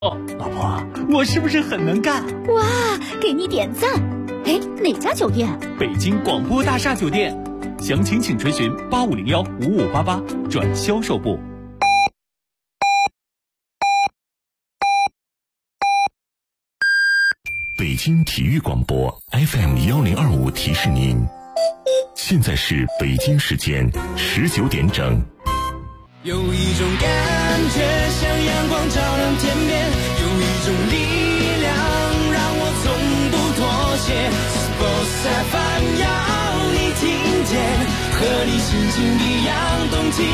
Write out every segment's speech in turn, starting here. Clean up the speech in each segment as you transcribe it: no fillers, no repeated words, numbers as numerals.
哦，老婆，我是不是很能干？ 哇，给你点赞！哎，哪家酒店？ 北京广播大厦酒店，详情请垂询85015588转销售部。 北京体育广播 FM1025提示您，现在是北京时间19点整。 有一种感觉像阳光照亮天边，有一种力量让我从不妥协。Sports FM 要你听见，和你心情一样动起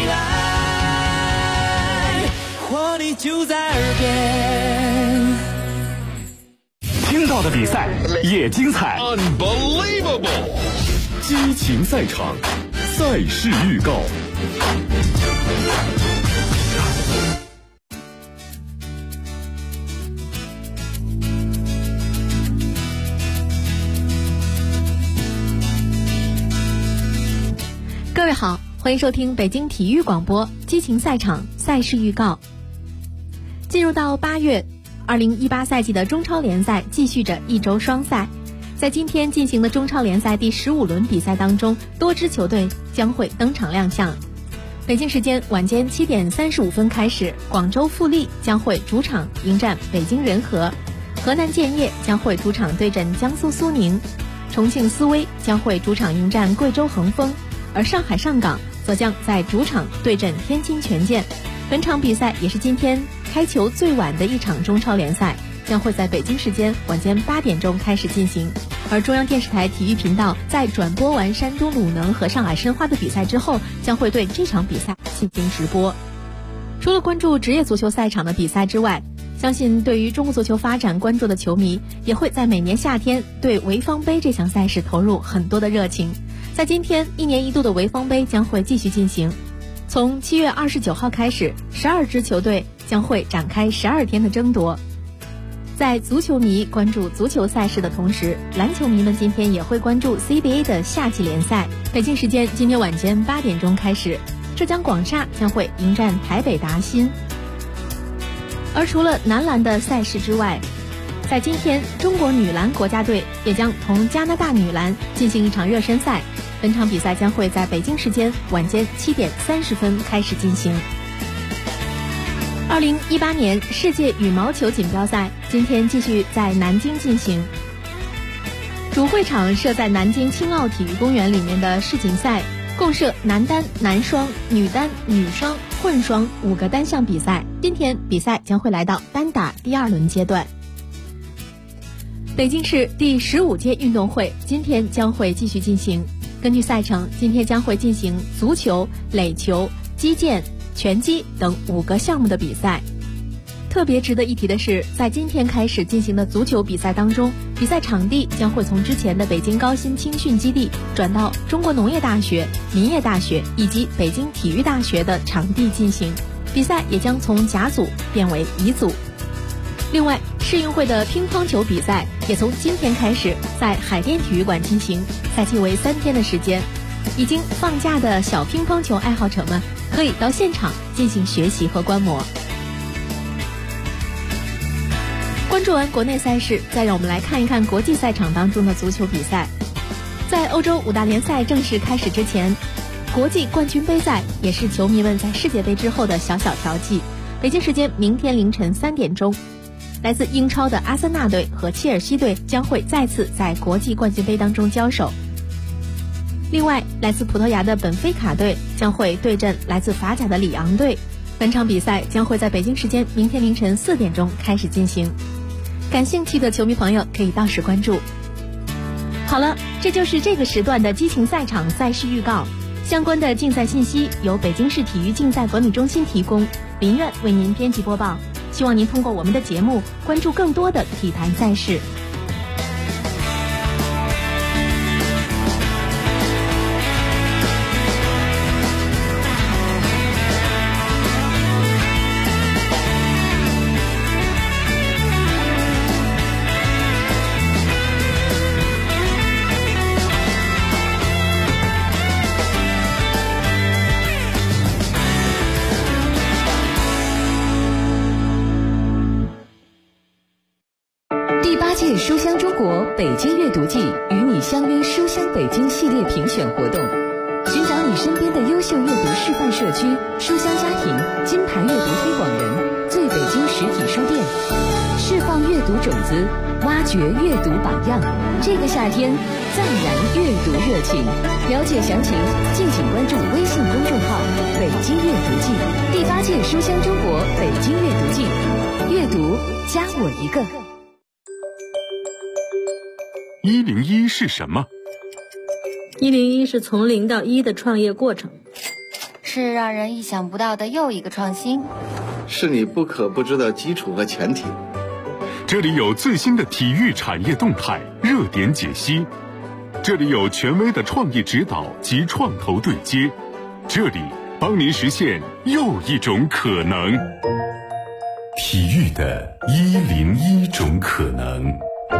来，活力就在耳边。 听到的比赛也精彩 Unbelievable， 激情赛场，赛事预告。 各位好，欢迎收听北京体育广播激情赛场赛事预告。进入到8月，2018赛季的中超联赛继续着一周双赛。在今天进行的中超联赛第15轮比赛当中，多支球队将会登场亮相。北京时间晚间7点35分开始，广州富力将会主场迎战北京人和，河南建业将会主场对阵江苏苏宁，重庆斯威将会主场迎战贵州恒丰，而上海上港则将在主场对阵天津权健。本场比赛也是今天开球最晚的一场中超联赛，将会在北京时间晚间8点钟开始进行。而中央电视台体育频道在转播完山东鲁能和上海申花的比赛之后，将会对这场比赛进行直播。除了关注职业足球赛场的比赛之外，相信对于中国足球发展关注的球迷，也会在每年夏天对潍坊杯这项赛事投入很多的热情。在今天，1年1度的潍坊杯将会继续进行。从7月29号开始，12支球队将会展开12天的争夺。在足球迷关注足球赛事的同时，篮球迷们今天也会关注 CBA 的夏季联赛。北京时间今天晚间8点钟开始，浙江广厦将会迎战台北达新。而除了男篮的赛事之外，在今天，中国女篮国家队也将同加拿大女篮进行一场热身赛。本场比赛将会在北京时间晚间7点30分开始进行。2018年世界羽毛球锦标赛今天继续在南京进行。主会场设在南京青奥体育公园里面的世锦赛，共设男单、男双、女单、女双、混双5个单项比赛。今天比赛将会来到单打第2轮阶段。北京市第15届运动会今天将会继续进行。根据赛程，今天将会进行足球、垒球、击剑、拳击等5个项目的比赛。特别值得一提的是，在今天开始进行的足球比赛当中，比赛场地将会从之前的北京高新青训基地转到中国农业大学、林业大学以及北京体育大学的场地进行，比赛也将从甲组变为乙组。另外，世运会的乒乓球比赛也从今天开始在海淀体育馆进行，赛期为3天的时间。已经放假的小乒乓球爱好者们可以到现场进行学习和观摩。关注完国内赛事，再让我们来看一看国际赛场当中的足球比赛。在欧洲5大联赛正式开始之前，国际冠军杯赛也是球迷们在世界杯之后的小小调剂。北京时间明天凌晨3点钟，来自英超的阿森纳队和切尔西队将会再次在国际冠军杯当中交手。另外，来自葡萄牙的本菲卡队将会对阵来自法甲的里昂队。本场比赛将会在北京时间明天凌晨4点钟开始进行。感兴趣的球迷朋友可以到时关注。好了，这就是这个时段的激情赛场赛事预告。相关的竞赛信息由北京市体育竞赛管理中心提供，林苑为您编辑播报。希望您通过我们的节目关注更多的体坛赛事。 第8届书香中国北京阅读季与你相约书香北京系列评选活动，寻找你身边的优秀阅读示范社区、书香家庭、金牌阅读推广人、最北京实体书店，释放阅读种子，挖掘阅读榜样。这个夏天再燃阅读热情。了解详情，敬请关注微信公众号“北京阅读季”。第8届书香中国北京阅读季，阅读加我一个。 101是什么 ？101是从0到1的创业过程， 是让人意想不到的又一个创新， 是你不可不知的基础和前提。 这里有最新的体育产业动态、热点解析，这里有权威的创业指导及创投对接，这里帮您实现又一种可能。 体育的101种可能。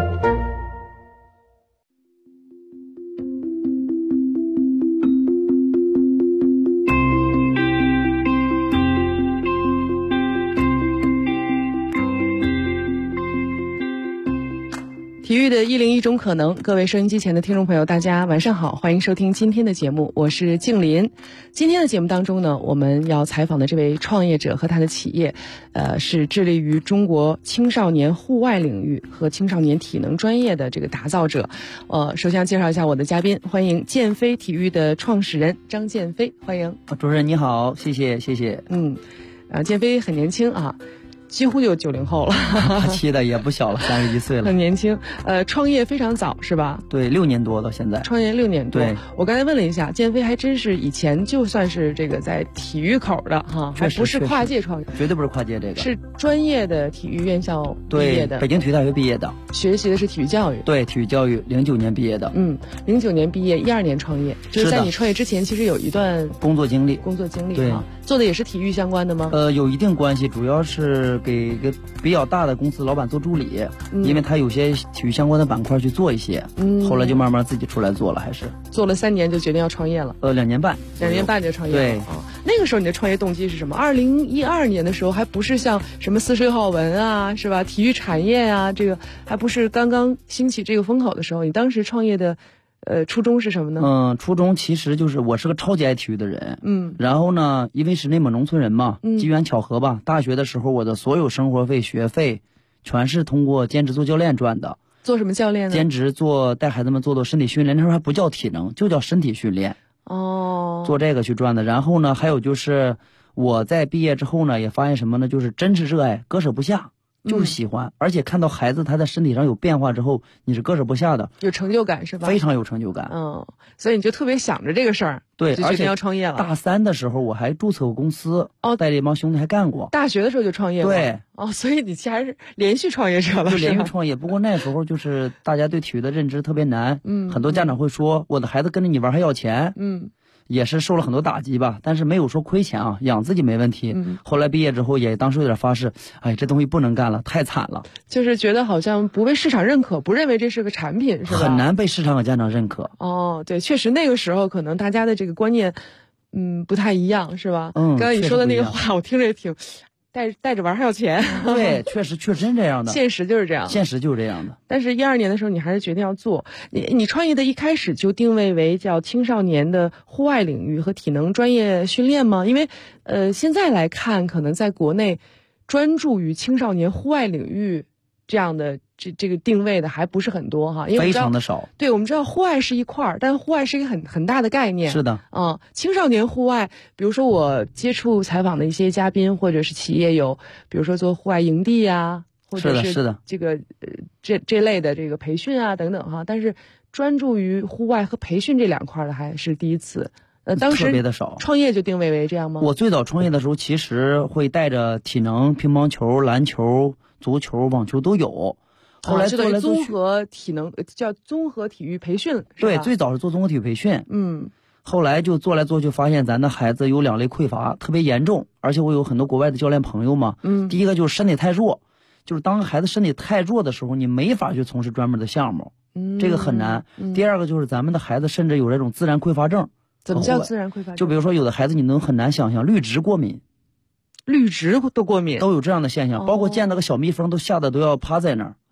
体育的101种可能，各位收音机前的听众朋友，大家晚上好，欢迎收听今天的节目，我是静林。今天的节目当中呢，我们要采访的这位创业者和他的企业，是致力于中国青少年户外领域和青少年体能专业的这个打造者。首先介绍一下我的嘉宾，欢迎建飞体育的创始人张建飞，欢迎。 主持人你好，谢谢。 建飞很年轻啊。几乎就90后了 ，87的也不小了，31岁了， 很年轻。创业非常早是吧？ 对，6年多到现在。 创业6年多。 对， 我刚才问了一下，建飞还真是以前就算是这个在体育口的哈，还不是跨界创业， 绝对不是跨界这个， 是专业的体育院校毕业的， 北京体育大学毕业的， 学习的是体育教育。 对，体育教育，09年毕业的。 09年毕业，12年创业，就是在你创业之前，其实有一段工作经历对哈，做的也是体育相关的吗？ 有一定关系，主要是给一个比较大的公司老板做助理，因为他有些体育相关的板块去做一些，后来就慢慢自己出来做了，还是做了3年就决定要创业了。 2年半就创业了。 对， 那个时候你的创业动机是什么？2012年的时候还不是像什么似水好文啊，是吧？体育产业啊，这个还不是刚刚兴起这个风口的时候，你当时创业的初衷是什么呢？ 初衷其实就是我是个超级爱体育的人，然后呢，因为是内蒙农村人嘛，机缘巧合吧，大学的时候我的所有生活费、学费，全是通过兼职做教练赚的。 做什么教练呢？ 兼职带孩子们做身体训练，那时候还不叫体能，就叫身体训练。做这个去赚的。然后呢，还有就是我在毕业之后呢，也发现什么呢？就是真是热爱，割舍不下。就是喜欢，而且看到孩子他在身体上有变化之后，你是割舍不下的， 有成就感是吧？ 非常有成就感。 所以你就特别想着这个事儿， 对， 就决定要创业了。 大3的时候我还注册过公司，带着一帮兄弟还干过。 大学的时候就创业了， 对。 所以你其实还是连续创业者了， 就连续创业。不过那时候就是大家对体育的认知特别难，很多家长会说我的孩子跟着你玩还要钱，也是受了很多打击吧，但是没有说亏钱啊，养自己没问题。后来毕业之后也当时有点发誓，这东西不能干了，太惨了。 就是觉得好像不被市场认可，不认为这是个产品，是吧？ 很难被市场和家长认可。 对，确实那个时候可能大家的这个观念，不太一样，是吧？刚才你说的那个话，我听着也挺。带着玩还要钱， 对，确实真这样的， 现实就是这样的。但是12年的时候，你还是决定要做。你创业的一开始就定位为叫青少年的户外领域和体能专业训练吗？因为现在来看，可能在国内专注于青少年户外领域这样的这个定位的还不是很多哈，因为非常的少。 对，我们知道户外是一块儿，但户外是一个很大的概念。 是的， 青少年户外，比如说我接触采访的一些嘉宾或者是企业有，比如说做户外营地啊，或者是这个这类的这个培训啊等等哈，但是专注于户外和培训这2块的还是第一次。当时特别的少， 创业就定位为这样吗？ 我最早创业的时候，其实会带着体能、乒乓球、篮球、足球、网球都有。后来做来做去， 综合体能叫综合体育培训， 对，最早是做综合体育培训，后来就做来做去，发现咱的孩子有2类匮乏特别严重，而且我有很多国外的教练朋友嘛，第一个就是身体太弱，就是当孩子身体太弱的时候，你没法去从事专门的项目，这个很难。第二个就是咱们的孩子甚至有这种自然匮乏症。 怎么叫自然匮乏症？ 就比如说有的孩子你能很难想象绿植过敏， 绿植都过敏， 都有这样的现象，包括见到个小蜜蜂都吓得都要趴在那儿。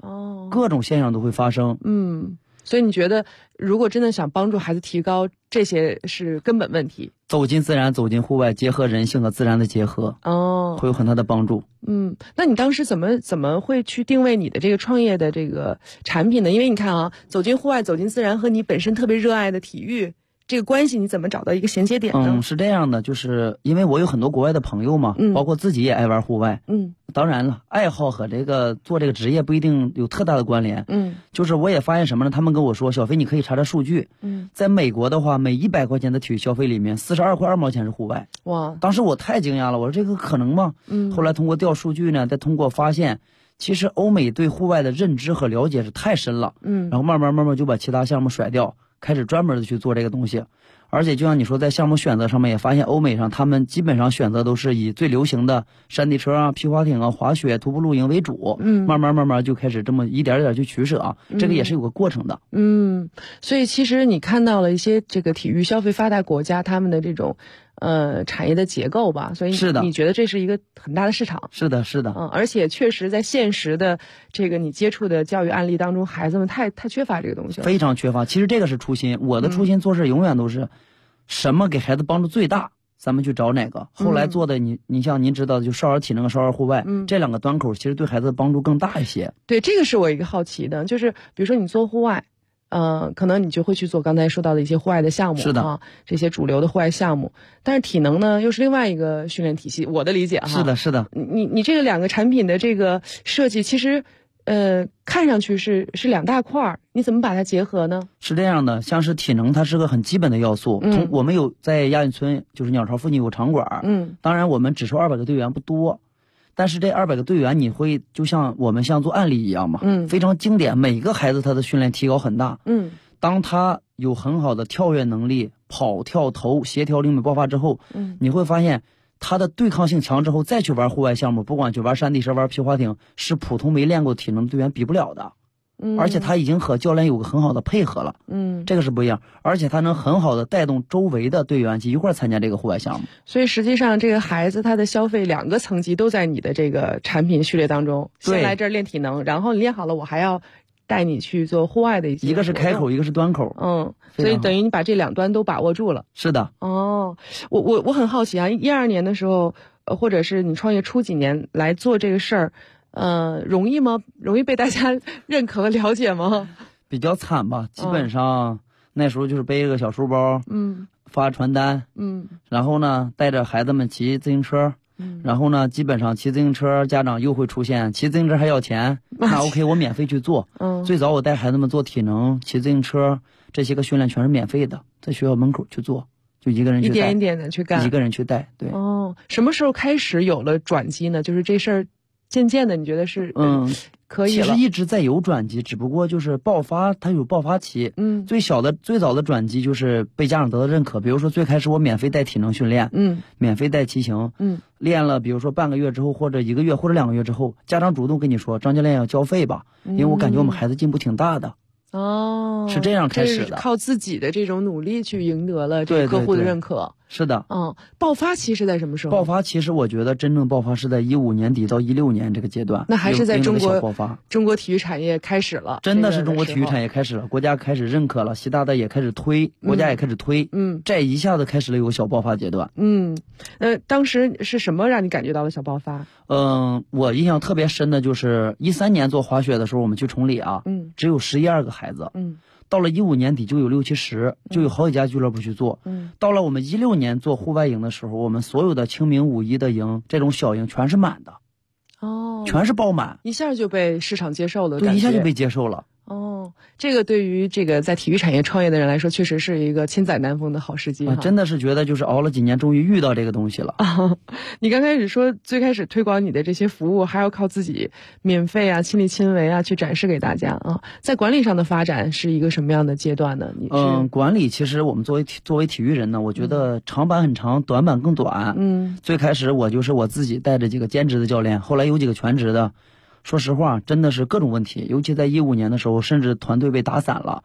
各种现象都会发生。 所以你觉得如果真的想帮助孩子提高，这些是根本问题。 走进自然，走进户外，结合人性和自然的结合，会有很大的帮助。 那你当时怎么会去定位你的这个创业的这个产品呢？因为你看啊，走进户外，走进自然和你本身特别热爱的体育这个关系，你怎么找到一个衔接点呢？ 是这样的，就是因为我有很多国外的朋友嘛，包括自己也爱玩户外。当然了，爱好和这个做这个职业不一定有特大的关联。就是我也发现什么呢？他们跟我说，小飞你可以查查数据。在美国的话，每100块钱的体育消费里面，42块2毛钱是户外。哇！当时我太惊讶了，我说这个可能吗？后来通过调数据呢，再通过发现，其实欧美对户外的认知和了解是太深了。然后慢慢就把其他项目甩掉，开始专门的去做这个东西。而且就像你说，在项目选择上面也发现，欧美上他们基本上选择都是以最流行的山地车啊、皮划艇啊、滑雪、徒步露营为主。慢慢就开始这么一点点去取舍啊，这个也是有个过程的。 所以其实你看到了一些这个体育消费发达国家他们的这种产业的结构吧，所以你觉得这是一个很大的市场。 是的而且确实在现实的这个你接触的教育案例当中，孩子们太缺乏这个东西了， 非常缺乏。其实这个是初心，我的初心做事永远都是什么给孩子帮助最大，咱们去找哪个。后来做的你像您知道的，就少儿体能和少儿户外，这2个端口其实对孩子的帮助更大一些。 对，这个是我一个好奇的，就是比如说你做户外，可能你就会去做刚才说到的一些户外的项目， 是的这些主流的户外项目。但是体能呢，又是另外一个训练体系，我的理解哈。 是的。 你这个2个产品的这个设计，其实看上去是2大块，你怎么把它结合呢？ 是这样的，像是体能，它是个很基本的要素。我们有在亚运村，就是鸟巢附近有个场馆。当然我们只收200个队员不多。但是这200个队员，你会就像我们像做案例一样嘛，非常经典。每个孩子他的训练提高很大。当他有很好的跳跃能力、跑跳投、协调灵敏爆发之后，你会发现他的对抗性强之后，再去玩户外项目，不管去玩山地车、玩皮划艇，是普通没练过体能的队员比不了的。而且他已经和教练有个很好的配合了。这个是不一样，而且他能很好的带动周围的队员去一块参加这个户外项目。 所以实际上这个孩子他的消费2个层级都在你的这个产品序列当中。先来这儿练体能，然后你练好了，我还要带你去做户外的一个是开口，一个是端口。 所以等于你把这2端都把握住了。 是的。 我很好奇啊，12年的时候，或者是你创业初几年来做这个事儿，容易吗？容易被大家认可和了解吗？ 比较惨吧，基本上那时候就是背个小书包，发传单，然后呢带着孩子们骑自行车，然后呢基本上骑自行车家长又会出现骑自行车还要钱，那 OK 我免费去做。最早我带孩子们做体能、骑自行车这些个训练全是免费的，在学校门口去做，就一个人去带， 一点一点的去干， 一个人去带。对。 什么时候开始有了转机呢？就是这事儿渐渐的你觉得是可以了？ 其实一直在有转机，只不过就是爆发，它有爆发期。最早的转机就是被家长得到认可，比如说最开始我免费带体能训练，免费带骑行，练了比如说半个月之后，或者1个月或者2个月之后，家长主动跟你说张教练要交费吧，因为我感觉我们孩子进步挺大的。是这样开始的， 是靠自己的这种努力去赢得了这个客户的认可。 是的。 爆发期是在什么时候？ 爆发其实我觉得真正爆发是在15年底到16年这个阶段。 那还是在中国爆发， 中国体育产业开始了， 真的是中国体育产业开始了，国家开始认可了，习大大也开始推，国家也开始推，这一下子开始了有个小爆发阶段。 当时是什么让你感觉到了小爆发？ 我印象特别深的就是13年做滑雪的时候，我们去崇礼啊，只有11、12个孩子，到了15年底就有60、70，就有好几家俱乐部去做。到了我们16年做户外营的时候，我们所有的清明、5一的营，这种小营全是满的，全是爆满， 一下就被市场接受了， 对，一下就被接受了。 这个对于这个在体育产业创业的人来说，确实是一个千载难逢的好时机。 真的是觉得就是熬了几年，终于遇到这个东西了。 你刚开始说最开始推广你的这些服务，还要靠自己免费啊、亲力亲为啊去展示给大家啊。在管理上的发展是一个什么样的阶段呢？ 管理其实我们作为体育人呢，我觉得长板很长，短板更短。最开始我就是我自己带着几个兼职的教练，后来有几个全职的。说实话，真的是各种问题，尤其在15年的时候，甚至团队被打散了。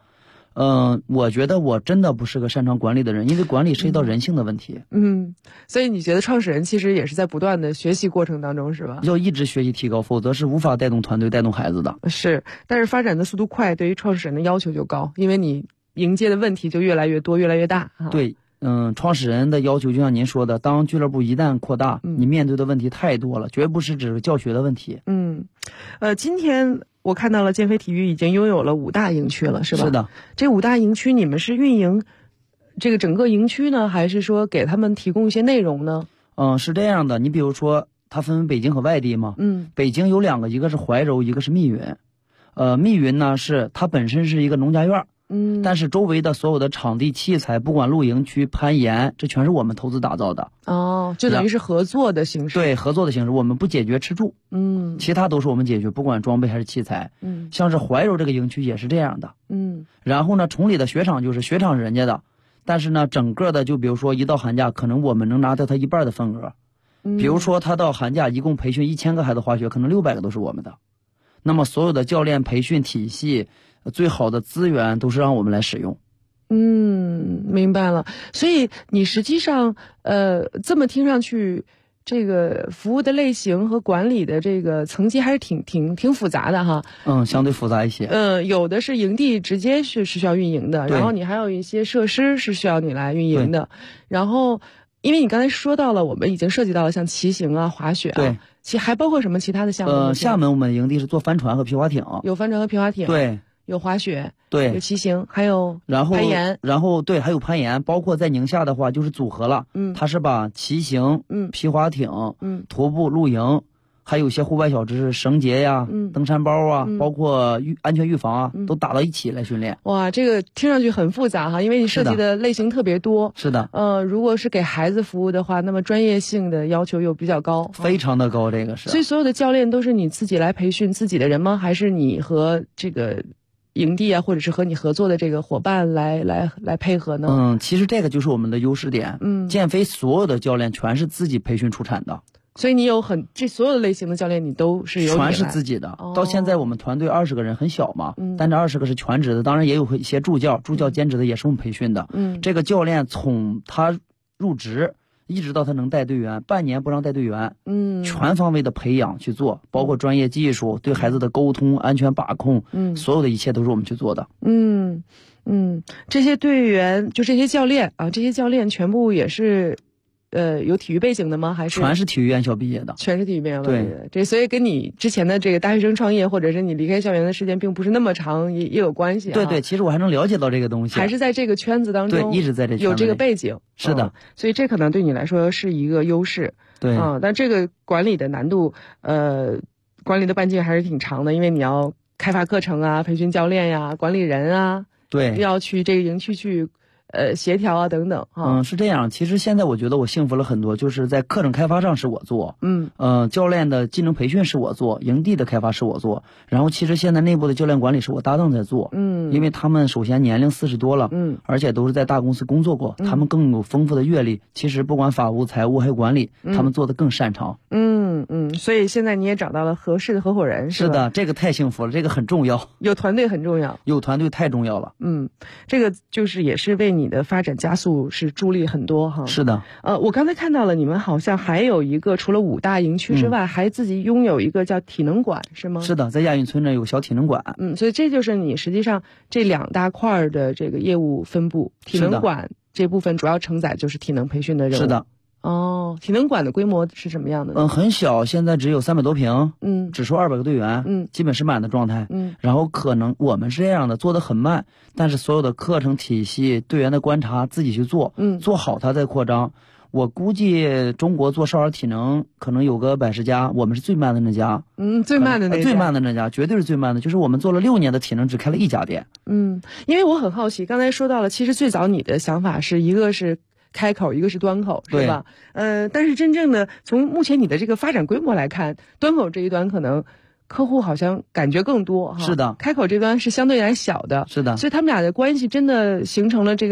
我觉得我真的不是个擅长管理的人，因为管理涉及到人性的问题。 所以你觉得创始人其实也是在不断的学习过程当中，是吧？ 要一直学习提高，否则是无法带动团队、带动孩子的。 是，但是发展的速度快，对于创始人的要求就高，因为你迎接的问题就越来越多、越来越大。 对，创始人的要求就像您说的，当俱乐部一旦扩大，你面对的问题太多了，绝不是只是教学的问题。 今天我看到了建飞体育已经拥有了5大营区了，是吧？ 是的。 这5大营区你们是运营这个整个营区呢，还是说给他们提供一些内容呢？ 是这样的，你比如说它分北京和外地嘛。北京有2个，一个是怀柔，一个是密云。密云呢是它本身是一个农家院。但是周围的所有的场地器材，不管露营区、攀岩，这全是我们投资打造的。 就等于是合作的形式。 对，合作的形式，我们不解决吃住。其他都是我们解决，不管装备还是器材。像是怀柔这个营区也是这样的。然后呢，崇礼的雪场就是雪场是人家的，但是呢，整个的就比如说一到寒假，可能我们能拿到他一半的份额。比如说他到寒假一共培训1000个孩子滑雪，可能600个都是我们的。那么所有的教练培训体系，最好的资源都是让我们来使用。 明白了。所以你实际上这么听上去，这个服务的类型和管理的这个层级还是挺复杂的哈。 相对复杂一些。 有的是营地直接是需要运营的，然后你还有一些设施是需要你来运营的。然后因为你刚才说到了，我们已经涉及到了像骑行啊、滑雪啊。 对。 还包括什么其他的项目？ 厦门我们营地是做帆船和皮划艇。 有帆船和皮划艇。 对。 有滑雪， 对， 有骑行，还有攀岩， 然后对，还有攀岩，包括在宁夏的话就是组合了，它是把骑行、皮划艇、徒步、露营，还有一些户外小知识，绳结呀、登山包啊，包括安全预防啊，都打到一起来训练。 哇，这个听上去很复杂哈，因为你涉及的类型特别多。 是的。 如果是给孩子服务的话，那么专业性的要求又比较高， 非常的高，这个是。 所以所有的教练都是你自己来培训自己的人吗？还是你和这个营地啊，或者是和你合作的这个伙伴来配合呢？ 其实这个就是我们的优势点。建飞所有的教练全是自己培训出产的， 所以你有这所有的类型的教练你都是有全是自己的。到现在我们团队20个人，很小嘛，但这20个是全职的，当然也有一些助教兼职的也是我们培训的。这个教练从他入职一直到他能带队员，半年不让带队员，全方位的培养去做，包括专业技术、对孩子的沟通、安全把控，所有的一切都是我们去做的。 这些队员就这些教练啊，这些教练全部也是有体育背景的吗？还是全是体育院校毕业的？ 全是体育院校毕业的。对，所以跟你之前的这个大学生创业，或者是你离开校园的时间并不是那么长，也有关系。 对，其实我还能了解到这个东西， 还是在这个圈子当中， 对，一直在这圈子有这个背景。 是的， 所以这可能对你来说是一个优势。 对但这个管理的难度，管理的半径还是挺长的，因为你要开发课程啊，培训教练呀，管理人啊， 对， 要去这个营区去协调啊等等是这样。其实现在我觉得我幸福了很多，就是在课程开发上是我做，教练的技能培训是我做，营地的开发是我做，然后其实现在内部的教练管理是我搭档在做，因为他们首先年龄40多了，而且都是在大公司工作过，他们更有丰富的阅历，其实不管法务、财务还有管理，他们做的更擅长。 所以现在你也找到了合适的合伙人， 是的，这个太幸福了，这个很重要， 有团队很重要， 有团队太重要了。 这个就是也是为你的发展加速是助力很多哈。 是的。 我刚才看到了你们好像还有一个，除了5大营区之外，还自己拥有一个叫体能馆，是吗？ 是的，在亚运村呢有小体能馆。 所以这就是你实际上这2大块的这个业务分布。体能馆这部分主要承载就是体能培训的任务。 是的。 体能馆的规模是什么样的呢？ 很小，现在只有300多平，只收200个队员，基本是满的状态，然后可能我们是这样的，做得很慢，但是所有的课程体系、队员的观察自己去做，做好它再扩张。我估计中国做少儿体能可能有个110家，我们是最慢的那家。 最慢的那家，绝对是最慢的。就是我们做了6年的体能，只开了1家店。 因为我很好奇，刚才说到了，其实最早你的想法是一个是开口，一个是端口，是吧？但是真正的从目前你的这个发展规模来看，端口这一端可能客户好像感觉更多哈。 是的。 开口这端是相对来小的。 是的。 所以他们俩的关系真的形成了这个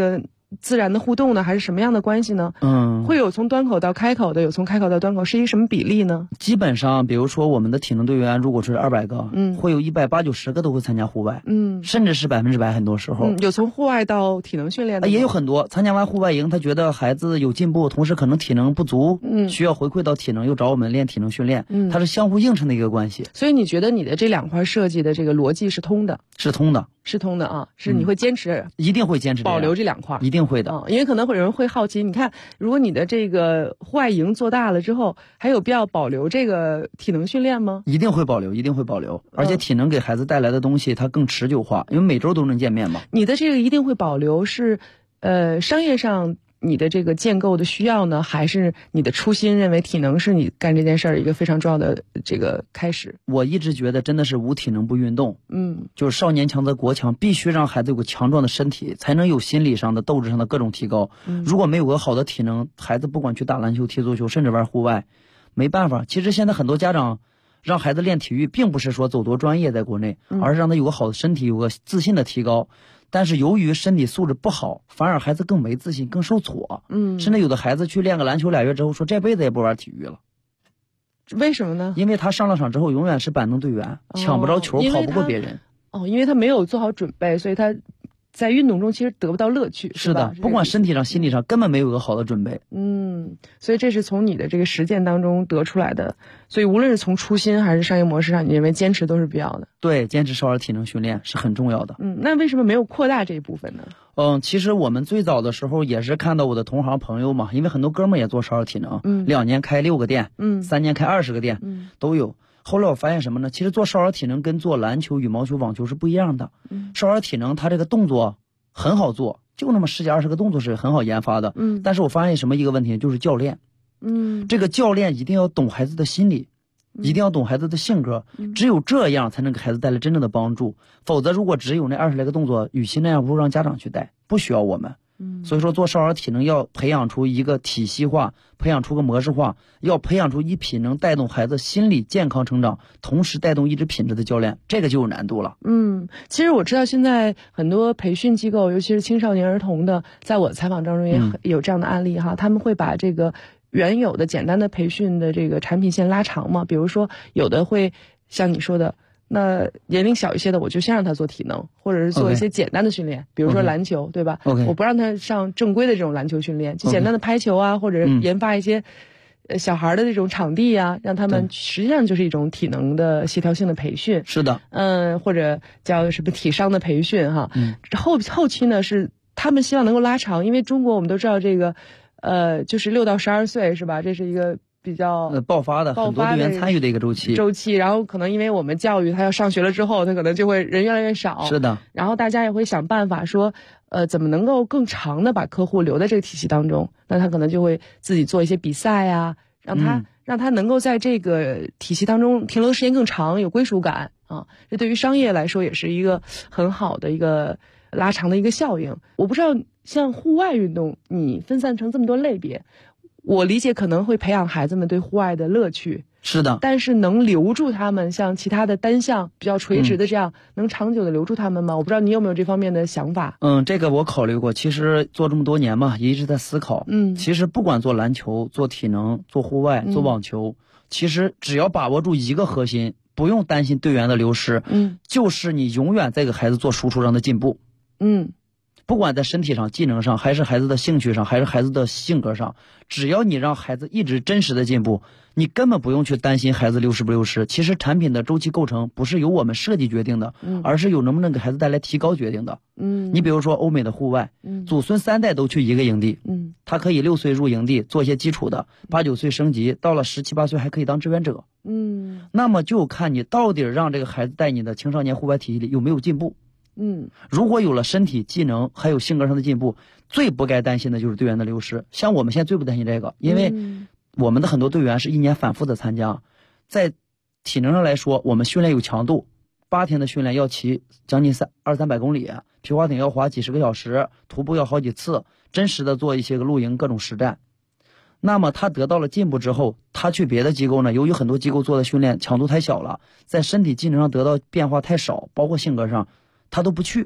自然的互动呢，还是什么样的关系呢？会有从端口到开口的，有从开口到端口，是一个什么比例呢？ 基本上，比如说我们的体能队员如果是200个，会有180-90个都会参加户外，甚至是100%，很多时候。 有从户外到体能训练的也有很多参加完户外营，他觉得孩子有进步，同时可能体能不足，需要回馈到体能，又找我们练体能训练，它是相互映衬的一个关系。 所以你觉得你的这2块设计的这个逻辑是通的？ 是通的。 是通的啊，是你会坚持， 一定会坚持保留这2块， 一定会的。 因为可能会有人会好奇，你看，如果你的这个户外营做大了之后，还有必要保留这个体能训练吗？ 一定会保留，一定会保留。而且体能给孩子带来的东西，它更持久化，因为每周都能见面嘛。 你的这个一定会保留是，商业上你的这个建构的需要呢，还是你的初心认为体能是你干这件事儿一个非常重要的这个开始？ 我一直觉得真的是无体能不运动，就是少年强则国强，必须让孩子有个强壮的身体，才能有心理上的斗志上的各种提高。如果没有个好的体能，孩子不管去打篮球、踢足球，甚至玩户外，没办法。其实现在很多家长让孩子练体育，并不是说走多专业在国内，而是让他有个好的身体，有个自信的提高。但是由于身体素质不好，反而孩子更没自信，更受挫。甚至有的孩子去练个篮球2月之后，说这辈子也不玩体育了。 为什么呢？ 因为他上了场之后永远是板凳队员，抢不着球，跑不过别人。 因为他没有做好准备，所以他在运动中其实得不到乐趣。 是的，不管身体上、心理上，根本没有一个好的准备。 所以这是从你的这个实践当中得出来的。所以无论是从初心还是商业模式上，你认为坚持都是必要的。 对，坚持少儿体能训练是很重要的。 那为什么没有扩大这一部分呢？ 其实我们最早的时候也是看到我的同行朋友嘛，因为很多哥们也做少儿体能，2年开6个店，3年开20个店，都有。后来我发现什么呢？其实做少儿体能跟做篮球、羽毛球、网球是不一样的。少儿体能它这个动作很好做，就那么10几20个动作是很好研发的。但是我发现什么一个问题，就是教练。这个教练一定要懂孩子的心理，一定要懂孩子的性格，只有这样才能给孩子带来真正的帮助。否则如果只有那20来个动作，与其那样不如让家长去带，不需要我们。所以说做少儿体能要培养出一个体系化，培养出个模式化，要培养出一批能带动孩子心理健康成长，同时带动意志品质的教练，这个就有难度了。 其实我知道现在很多培训机构，尤其是青少年儿童的，在我的采访当中也有这样的案例哈，他们会把这个原有的简单的培训的这个产品线拉长嘛，比如说有的会像你说的，那年龄小一些的，我就先让他做体能，或者是做一些简单的训练，比如说篮球，对吧？我不让他上正规的这种篮球训练，就简单的拍球啊，或者研发一些小孩的这种场地啊，让他们实际上就是一种体能的协调性的培训。 是的， 或者叫什么体商的培训哈。后期呢是他们希望能够拉长，因为中国我们都知道这个就是6到12岁是吧？这是一个比较爆发的很多队员参与的一个周期， 然后可能因为我们教育他要上学了之后，他可能就会人越来越少。 是的， 然后大家也会想办法说，怎么能够更长的把客户留在这个体系当中？那他可能就会自己做一些比赛呀，让他能够在这个体系当中停留的时间更长，有归属感啊。这对于商业来说也是一个很好的一个拉长的一个效应。我不知道像户外运动，你分散成这么多类别。我理解可能会培养孩子们对户外的乐趣， 是的， 但是能留住他们，像其他的单项比较垂直的这样，能长久的留住他们吗？我不知道你有没有这方面的想法。 这个我考虑过，其实做这么多年嘛，也一直在思考。其实不管做篮球、做体能、做户外、做网球，其实只要把握住一个核心，不用担心队员的流失，就是你永远在给孩子做输出，让他进步。不管在身体上、技能上，还是孩子的兴趣上，还是孩子的性格上，只要你让孩子一直真实的进步，你根本不用去担心孩子流失不流失。其实产品的周期构成不是由我们设计决定的，而是由能不能给孩子带来提高决定的。你比如说欧美的户外，祖孙3代都去一个营地，他可以6岁入营地做一些基础的，8、9岁升级，到了17、18岁还可以当志愿者。那么就看你到底让这个孩子带你的青少年户外体系里有没有进步。如果有了身体、技能还有性格上的进步，最不该担心的就是队员的流失。像我们现在最不担心这个，因为我们的很多队员是1年反复的参加，在体能上来说，我们训练有强度，8天的训练要骑将近200-300公里，皮划艇要滑几10个小时，徒步要好几次，真实的做一些个露营各种实战。那么他得到了进步之后，他去别的机构呢，由于很多机构做的训练强度太小了，在身体技能上得到变化太少，包括性格上他都不去。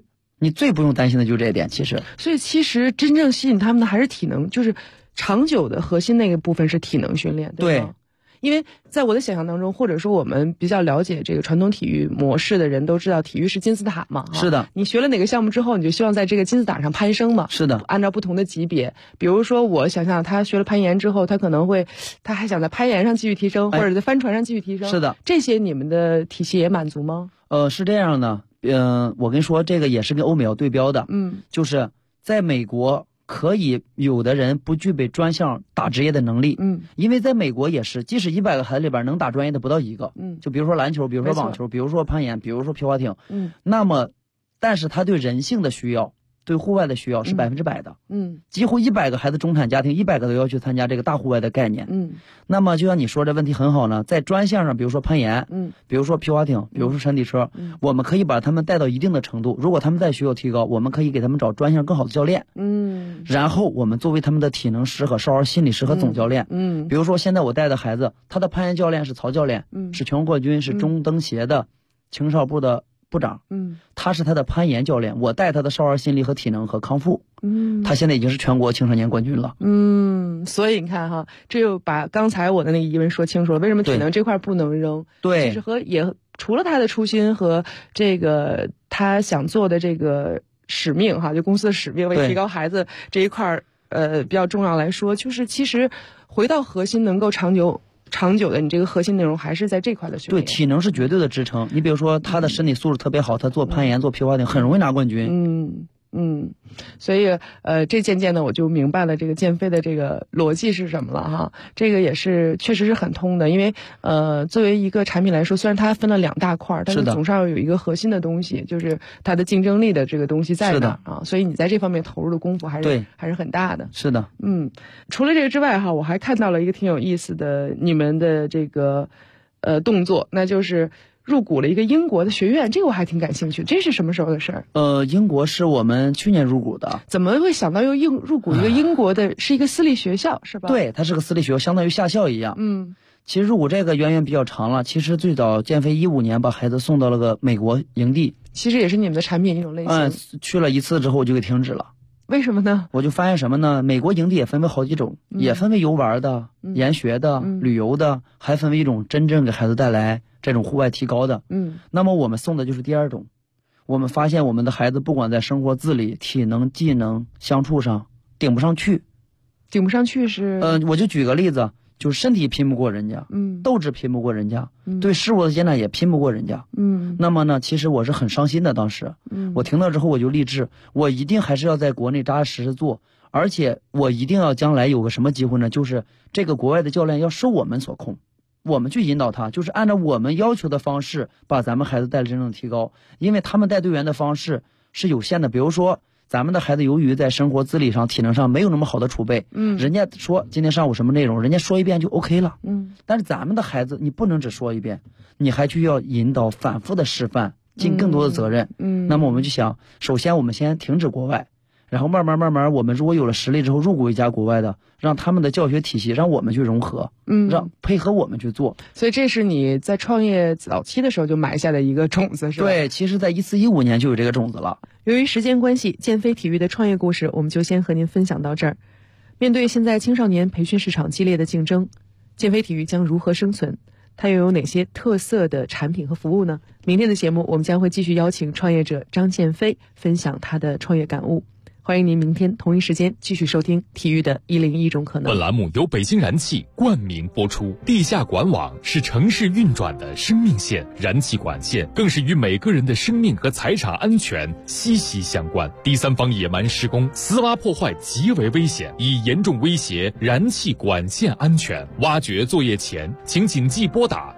你最不用担心的就是这一点。 所以其实真正吸引他们的还是体能，就是长久的核心那个部分是体能训练，对吗？因为在我的想象当中，或者说我们比较了解这个传统体育模式的人都知道，体育是金字塔嘛。 是的。 你学了哪个项目之后，你就希望在这个金字塔上攀升嘛。 是的。 按照不同的级别，比如说我想象他学了攀岩之后，他还想在攀岩上继续提升，或者在帆船上继续提升。 是的。 这些你们的体系也满足吗？ 是这样的。我跟你说，这个也是跟欧美要对标的。就是在美国。可以有的人不具备专项打职业的能力，因为在美国也是，即使100个孩子里边能打专业的不到1个，就比如说篮球，比如说网球，比如说攀岩，比如说皮划艇，那么，但是他对人性的需要，对户外的需要是100%的，几乎100个孩子中产家庭100个都要去参加这个大户外的概念，那么就像你说这问题很好呢，在专项上，比如说攀岩，比如说皮划艇，比如说山地车，我们可以把他们带到一定的程度，如果他们在需要提高，我们可以给他们找专项更好的教练，然后我们作为他们的体能师和少儿心理师和总教练，比如说现在我带的孩子，他的攀岩教练是曹教练，是全国冠军，是中登协的青少部的部长，他是他的攀岩教练，我带他的少儿心理和体能和康复，他现在已经是全国青少年冠军了， 所以你看哈，这就把刚才我的那个疑问说清楚了，为什么体能这块不能扔？ 对， 就是除了他的初心和这个他想做的这个使命哈，就公司的使命，为提高孩子这一块比较重要来说，就是其实回到核心能够长久的，你这个核心内容还是在这块的训练。 对，体能是绝对的支撑。你比如说他的身体素质特别好，他做攀岩、做皮划艇很容易拿冠军。 所以这渐渐的我就明白了这个建飞的这个逻辑是什么了哈。这个也是确实是很通的，因为作为一个产品来说，虽然它分了2大块，但是总是要有一个核心的东西，就是它的竞争力的这个东西在那啊。所以你在这方面投入的功夫还是很大的。 是的。 除了这个之外哈，我还看到了一个挺有意思的你们的这个动作，那就是入股了一个英国的学院，这个我还挺感兴趣。这是什么时候的事儿？ 英国是我们去年入股的。 怎么会想到又入股一个英国的，是一个私立学校是吧？ 对，它是个私立学校，相当于下校一样。其实入股这个渊源比较长了。其实最早建飞15年把孩子送到了个美国营地， 其实也是你们的产品一种类型。 去了1次之后我就给停止了。 为什么呢？ 我就发现什么呢？美国营地也分为好几种，也分为游玩的、研学的、旅游的，还分为一种真正给孩子带来这种户外提高的。那么我们送的就是第2种。我们发现我们的孩子不管在生活自理、体能、技能、相处上顶不上去。 顶不上去是？ 我就举个例子，就是身体拼不过人家，斗志拼不过人家，对事物的接纳也拼不过人家。那么呢，其实我是很伤心的。当时，我听到之后我就立志，我一定还是要在国内扎扎实实做，而且我一定要将来有个什么机会呢？就是这个国外的教练要受我们所控，我们去引导他，就是按照我们要求的方式把咱们孩子带来真正的提高。因为他们带队员的方式是有限的，比如说咱们的孩子由于在生活自理上、体能上没有那么好的储备，人家说今天上午什么内容，人家说一遍就 OK 了，但是咱们的孩子你不能只说一遍，你还需要引导、反复的示范，尽更多的责任。那么我们就想，首先我们先停止国外，然后慢慢我们如果有了实力之后入股一家国外的，让他们的教学体系让我们去融合，让配合我们去做。 所以这是你在创业早期的时候就埋下的一个种子，是吧？ 对，其实在14、15年就有这个种子了。 由于时间关系，建飞体育的创业故事我们就先和您分享到这儿。面对现在青少年培训市场激烈的竞争，建飞体育将如何生存？它又有哪些特色的产品和服务呢？明天的节目我们将会继续邀请创业者张建飞分享他的创业感悟。欢迎您明天同一时间继续收听体育的101种可能。 本栏目由北京燃气冠名播出。地下管网是城市运转的生命线，燃气管线更是与每个人的生命和财产安全息息相关。第三方野蛮施工、私挖破坏极为危险，已严重威胁燃气管线安全。挖掘作业前，请谨记拨打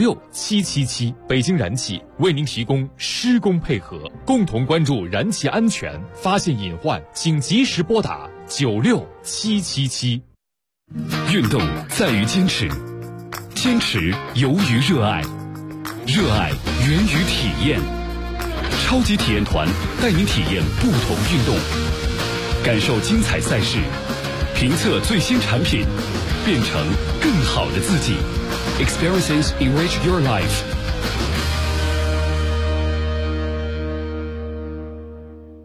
96777。北京燃气为您提供施工配合，共同关注燃气安全，发现隐患请及时拨打96777。 运动在于坚持，坚持由于热爱，热爱源于体验。超级体验团带您体验不同运动，感受精彩赛事，评测最新产品，变成更好的自己。Experiences enrich your life.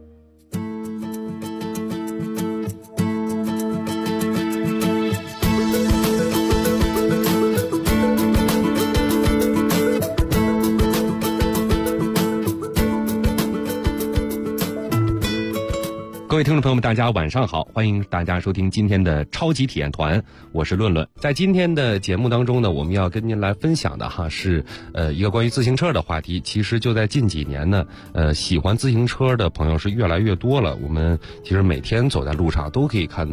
各位听众朋友们，大家晚上好，欢迎大家收听今天的超级体验团，我是论论。在今天的节目当中呢，我们要跟您来分享的是一个关于自行车的话题。其实就在近几年呢，喜欢自行车的朋友是越来越多了。我们其实每天走在路上都可以看